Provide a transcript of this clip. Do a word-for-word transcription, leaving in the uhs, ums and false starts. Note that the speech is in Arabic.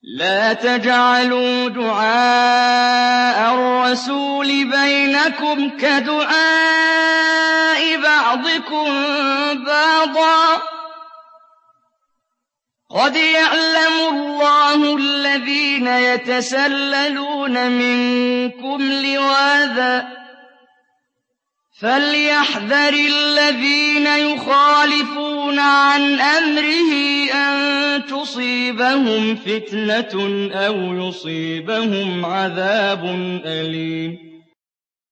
لَّا تَجْعَلُوا دُعَاءَ الرَّسُولِ بَيْنَكُمْ كَدُعَاءِ بَعْضِكُم بَعْضًا ۚ قَدْ يَعْلَمُ اللَّهُ الَّذِينَ يَتَسَلَّلُونَ مِنكُمْ لِوَاذًا ۚ فَلْيَحْذَرِ الَّذِينَ يُخَالِفُونَ عَنْ أَمْرِهِ أَن تُصِيبَهُمْ فِتْنَةٌ أَوْ يُصِيبَهُمْ عَذَابٌ أَلِيمٌ